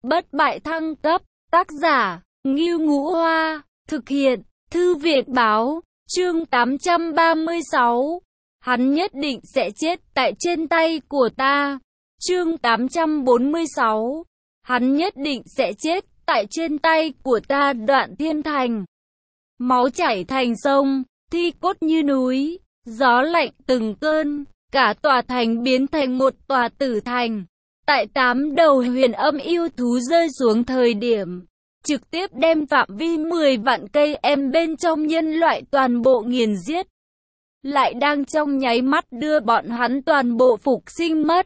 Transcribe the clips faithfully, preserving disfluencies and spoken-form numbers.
Bất bại thăng cấp, tác giả, Ngưu Ngũ Hoa, thực hiện, Thư viện Báo, chương tám trăm ba mươi sáu. Hắn nhất định sẽ chết tại trên tay của ta. Chương tám trăm bốn mươi sáu. Hắn nhất định sẽ chết tại trên tay của ta. Đoạn Thiên Thành. Máu chảy thành sông, thi cốt như núi, gió lạnh từng cơn, cả tòa thành biến thành một tòa tử thành. Tại tám đầu huyền âm yêu thú rơi xuống thời điểm, trực tiếp đem phạm vi mười vạn cây em bên trong nhân loại toàn bộ nghiền giết. Lại đang trong nháy mắt đưa bọn hắn toàn bộ phục sinh mất.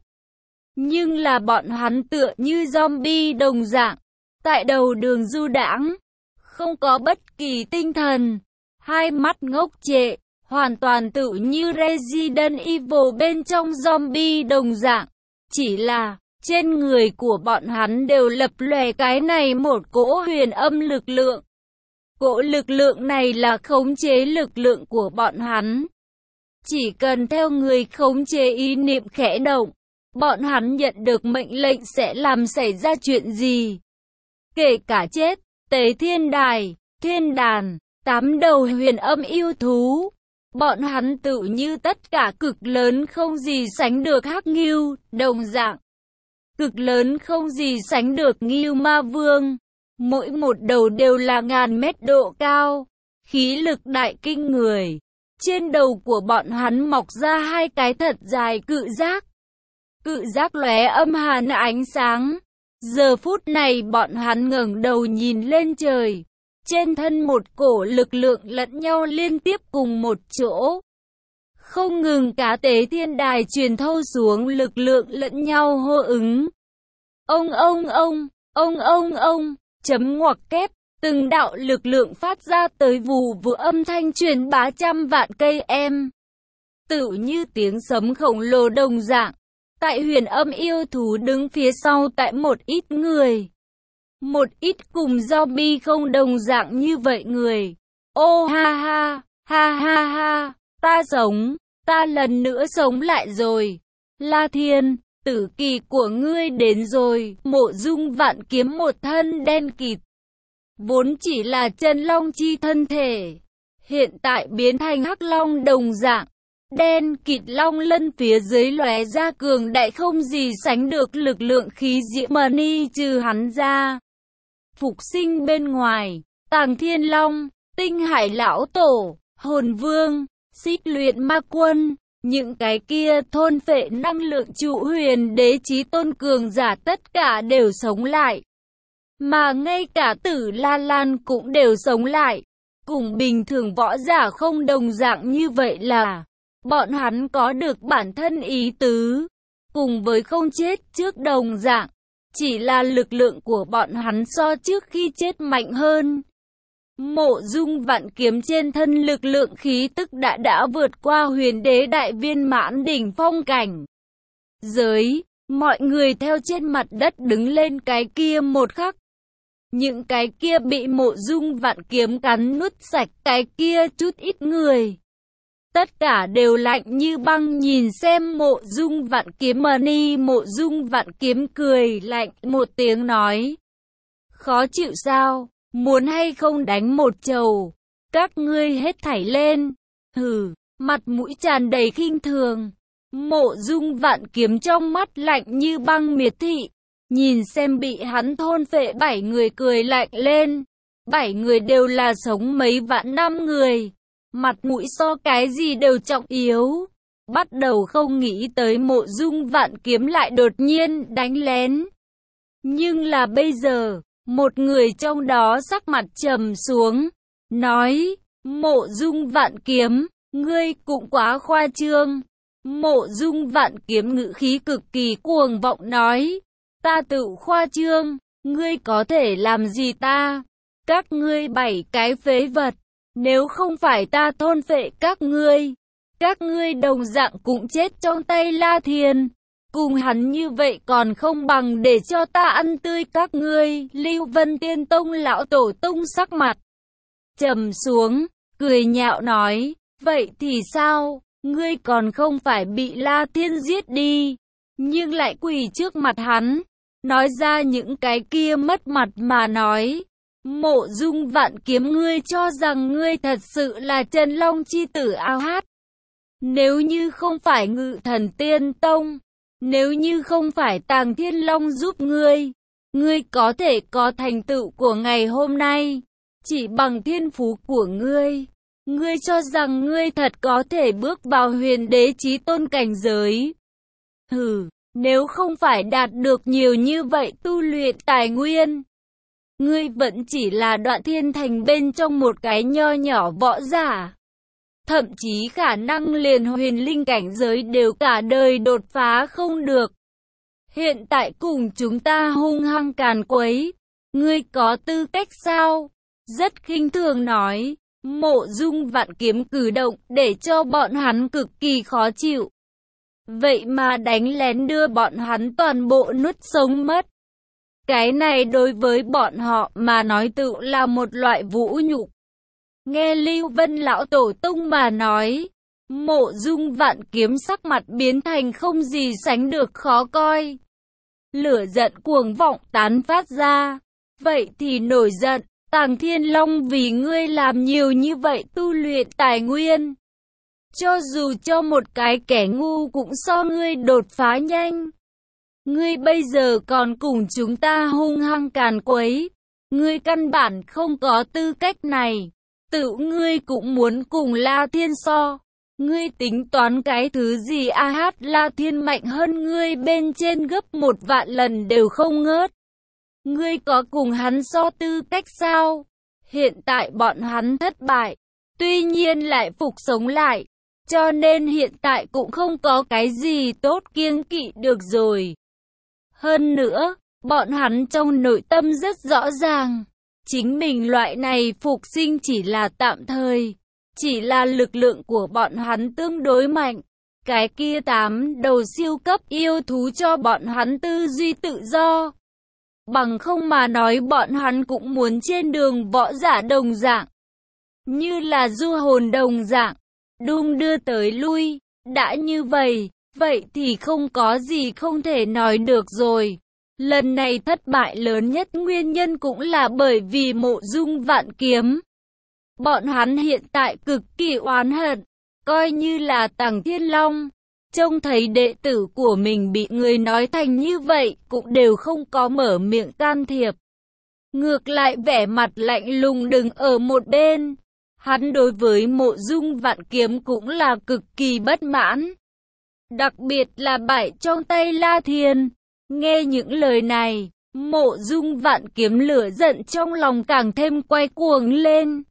Nhưng là bọn hắn tựa như zombie đồng dạng, tại đầu đường du đãng, không có bất kỳ tinh thần, hai mắt ngốc trệ, hoàn toàn tự như Resident Evil bên trong zombie đồng dạng. Chỉ là, trên người của bọn hắn đều lập lòe cái này một cỗ huyền âm lực lượng. Cỗ lực lượng này là khống chế lực lượng của bọn hắn. Chỉ cần theo người khống chế ý niệm khẽ động, bọn hắn nhận được mệnh lệnh sẽ làm xảy ra chuyện gì. Kể cả chết, Tế Thiên Đài, Thiên Đàn, tám đầu huyền âm yêu thú. Bọn hắn tự như tất cả cực lớn không gì sánh được hắc ngưu, đồng dạng. Cực lớn không gì sánh được Ngưu Ma Vương. Mỗi một đầu đều là ngàn mét độ cao. Khí lực đại kinh người. Trên đầu của bọn hắn mọc ra hai cái thật dài cự giác. Cự giác lóe âm hàn ánh sáng. Giờ phút này bọn hắn ngẩng đầu nhìn lên trời. Trên thân một cổ lực lượng lẫn nhau liên tiếp cùng một chỗ. Không ngừng cá Tế Thiên Đài truyền thâu xuống lực lượng lẫn nhau hô ứng. Ông ông ông, ông ông ông, chấm ngoặc kép, từng đạo lực lượng phát ra tới vù vù âm thanh truyền bá trăm vạn cây em. Tự như tiếng sấm khổng lồ đồng dạng, tại huyền âm yêu thú đứng phía sau tại một ít người. Một ít cùng zombie không đồng dạng như vậy người. Ô ha ha, ha ha ha, ta sống. Ta lần nữa sống lại rồi. La Thiên, tử kỳ của ngươi đến rồi. Mộ Dung Vạn Kiếm một thân đen kịt, vốn chỉ là chân long chi thân thể, hiện tại biến thành hắc long đồng dạng. Đen kịt long lân phía dưới lóe ra cường đại không gì sánh được lực lượng khí diễm mani. Trừ hắn ra, phục sinh bên ngoài, Tàng Thiên Long, Tinh Hải Lão Tổ, Hồn Vương, Xích Luyện Ma Quân, những cái kia thôn phệ năng lượng trụ huyền đế chí tôn cường giả tất cả đều sống lại. Mà ngay cả Tử La Lan cũng đều sống lại. Cùng bình thường võ giả không đồng dạng như vậy là, bọn hắn có được bản thân ý tứ, cùng với không chết trước đồng dạng. Chỉ là lực lượng của bọn hắn so trước khi chết mạnh hơn. Mộ Dung Vạn Kiếm trên thân lực lượng khí tức đã đã vượt qua huyền đế đại viên mãn đỉnh phong cảnh giới. Mọi người theo trên mặt đất đứng lên cái kia một khắc. Những cái kia bị Mộ Dung Vạn Kiếm cắn nuốt sạch cái kia chút ít người. Tất cả đều lạnh như băng nhìn xem Mộ Dung Vạn Kiếm mani. Mộ Dung Vạn Kiếm cười lạnh một tiếng nói. Khó chịu sao? Muốn hay không đánh một chầu? Các ngươi hết thảy lên. Hừ, mặt mũi tràn đầy khinh thường. Mộ Dung Vạn Kiếm trong mắt lạnh như băng miệt thị. Nhìn xem bị hắn thôn phệ bảy người cười lạnh lên. Bảy người đều là sống mấy vạn năm người. Mặt mũi so cái gì đều trọng yếu. Bắt đầu không nghĩ tới Mộ Dung Vạn Kiếm lại đột nhiên đánh lén. Nhưng là bây giờ, một người trong đó sắc mặt trầm xuống, nói, Mộ Dung Vạn Kiếm, ngươi cũng quá khoa trương. Mộ Dung Vạn Kiếm ngữ khí cực kỳ cuồng vọng nói, ta tự khoa trương, ngươi có thể làm gì ta? Các ngươi bảy cái phế vật, nếu không phải ta thôn phệ các ngươi, các ngươi đồng dạng cũng chết trong tay La Thiên. Cùng hắn như vậy còn không bằng để cho ta ăn tươi các ngươi. Lưu Vân Tiên Tông lão tổ tông sắc mặt trầm xuống, cười nhạo nói, vậy thì sao, ngươi còn không phải bị La Thiên giết đi, nhưng lại quỳ trước mặt hắn. nói ra những cái kia mất mặt mà nói. Mộ Dung Vạn Kiếm, ngươi cho rằng ngươi thật sự là Chân Long chi tử ao hát. Nếu như không phải Ngự Thần Tiên Tông, nếu như không phải Tàng Thiên Long giúp ngươi, ngươi có thể có thành tựu của ngày hôm nay, chỉ bằng thiên phú của ngươi. Ngươi cho rằng ngươi thật có thể bước vào huyền đế chí tôn cảnh giới. Hừ, nếu không phải đạt được nhiều như vậy tu luyện tài nguyên, ngươi vẫn chỉ là Đoạn Thiên Thành bên trong một cái nho nhỏ võ giả. Thậm chí khả năng liền huyền linh cảnh giới đều cả đời đột phá không được. Hiện tại cùng chúng ta hung hăng càn quấy, ngươi có tư cách sao? Rất khinh thường nói. Mộ Dung Vạn Kiếm cử động để cho bọn hắn cực kỳ khó chịu. Vậy mà đánh lén đưa bọn hắn toàn bộ nuốt sống mất. Cái này đối với bọn họ mà nói tự là một loại vũ nhục. Nghe Lưu Vân lão tổ tông mà nói, Mộ Dung Vạn Kiếm sắc mặt biến thành không gì sánh được khó coi. Lửa giận cuồng vọng tán phát ra. Vậy thì nổi giận, Tàng Thiên Long vì ngươi làm nhiều như vậy tu luyện tài nguyên. Cho dù cho một cái kẻ ngu cũng so ngươi đột phá nhanh. Ngươi bây giờ còn cùng chúng ta hung hăng càn quấy. Ngươi căn bản không có tư cách này. Tự ngươi cũng muốn cùng La Thiên so. Ngươi tính toán cái thứ gì? A hát La Thiên mạnh hơn ngươi bên trên gấp một vạn lần đều không ngớt. Ngươi có cùng hắn so tư cách sao? Hiện tại bọn hắn thất bại, tuy nhiên lại phục sống lại, cho nên hiện tại cũng không có cái gì tốt kiêng kỵ được rồi. Hơn nữa, bọn hắn trong nội tâm rất rõ ràng, chính mình loại này phục sinh chỉ là tạm thời, chỉ là lực lượng của bọn hắn tương đối mạnh. Cái kia tám đầu siêu cấp yêu thú cho bọn hắn tư duy tự do. Bằng không mà nói bọn hắn cũng muốn trên đường võ giả đồng dạng, như là du hồn đồng dạng, đung đưa tới lui. Đã như vậy, vậy thì không có gì không thể nói được rồi. Lần này thất bại lớn nhất nguyên nhân cũng là bởi vì Mộ Dung Vạn Kiếm. Bọn hắn hiện tại cực kỳ oán hận, coi như là Tàng Thiên Long. Trông thấy đệ tử của mình bị người nói thành như vậy, cũng đều không có mở miệng can thiệp. Ngược lại vẻ mặt lạnh lùng đứng ở một bên. Hắn đối với Mộ Dung Vạn Kiếm cũng là cực kỳ bất mãn. Đặc biệt là bại trong tay La Thiên. Nghe những lời này, Mộ Dung Vạn Kiếm lửa giận trong lòng càng thêm quay cuồng lên.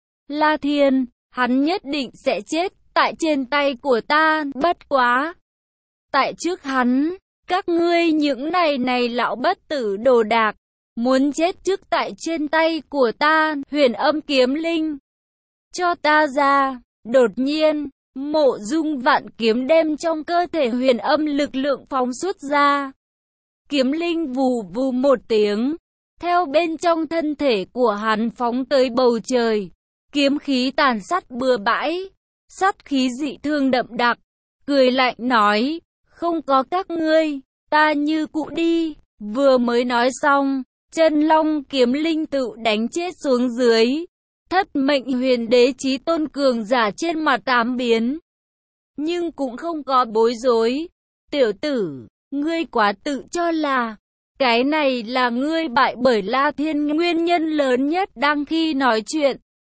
La Thiên, hắn nhất định sẽ chết tại trên tay của ta, bất quá. Tại trước hắn, các ngươi những này này lão bất tử đồ đạc, muốn chết trước tại trên tay của ta, Huyền Âm Kiếm Linh. Cho ta ra. Đột nhiên, Mộ Dung Vạn Kiếm đem trong cơ thể huyền âm lực lượng phóng xuất ra. Kiếm linh vù vù một tiếng, theo bên trong thân thể của hắn phóng tới bầu trời. Kiếm khí tàn sát bừa bãi, sát khí dị thương đậm đặc, cười lạnh nói, không có các ngươi, ta như cũ đi. Vừa mới nói xong, Chân Long kiếm linh tự đánh chết xuống dưới. Thất mệnh huyền đế chí tôn cường giả trên mặt tám biến, nhưng cũng không có bối rối. Tiểu tử, ngươi quá tự cho là, cái này là ngươi bại bởi La Thiên nguyên nhân lớn nhất. Đang khi nói chuyện,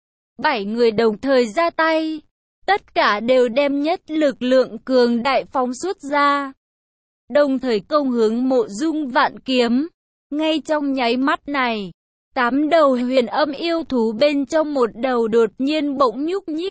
bảy người đồng thời ra tay, tất cả đều đem nhất lực lượng cường đại phóng xuất ra, đồng thời công hướng Mộ Dung Vạn Kiếm. Ngay trong nháy mắt này, tám đầu huyền âm yêu thú bên trong một đầu đột nhiên bỗng nhúc nhích.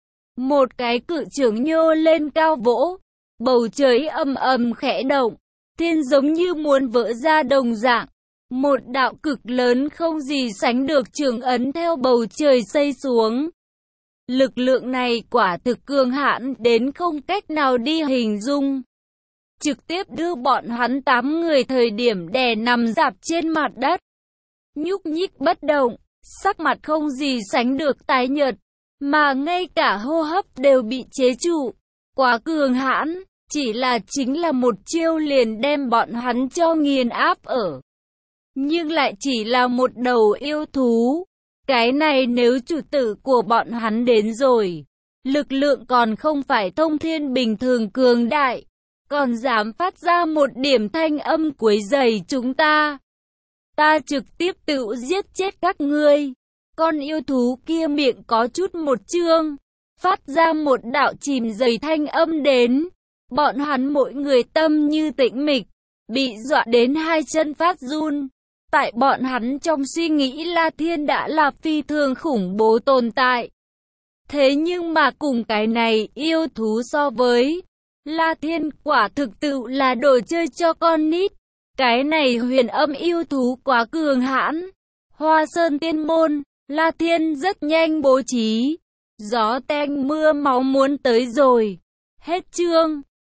Một cái cự trưởng nhô lên cao vỗ, bầu trời ầm ầm khẽ động, thiên giống như muốn vỡ ra đồng dạng. Một đạo cực lớn không gì sánh được trưởng ấn theo bầu trời xây xuống. Lực lượng này quả thực cường hãn đến không cách nào đi hình dung. Trực tiếp đưa bọn hắn tám người thời điểm đè nằm rạp trên mặt đất. Nhúc nhích bất động, sắc mặt không gì sánh được tái nhợt, mà ngay cả hô hấp đều bị chế trụ. Quá cường hãn, Chỉ là chính là một chiêu liền đem bọn hắn cho nghiền áp ở. Nhưng lại chỉ là một đầu yêu thú. Cái này nếu chủ tử của bọn hắn đến rồi, lực lượng còn không phải thông thiên bình thường cường đại, còn dám phát ra một điểm thanh âm quấy rầy chúng ta. Ta trực tiếp tự giết chết các ngươi. Con yêu thú kia miệng có chút một trương, phát ra một đạo chìm dày thanh âm đến. Bọn hắn mỗi người tâm như tĩnh mịch, bị dọa đến hai chân phát run. Tại bọn hắn trong suy nghĩ La Thiên đã là phi thường khủng bố tồn tại. Thế nhưng mà cùng cái này yêu thú so với, La Thiên quả thực tự là đồ chơi cho con nít. Cái này huyền âm yêu thú quá cường hãn. Hoa Sơn Tiên Môn, La Thiên rất nhanh bố trí. Gió tanh mưa máu muốn tới rồi. Hết chương.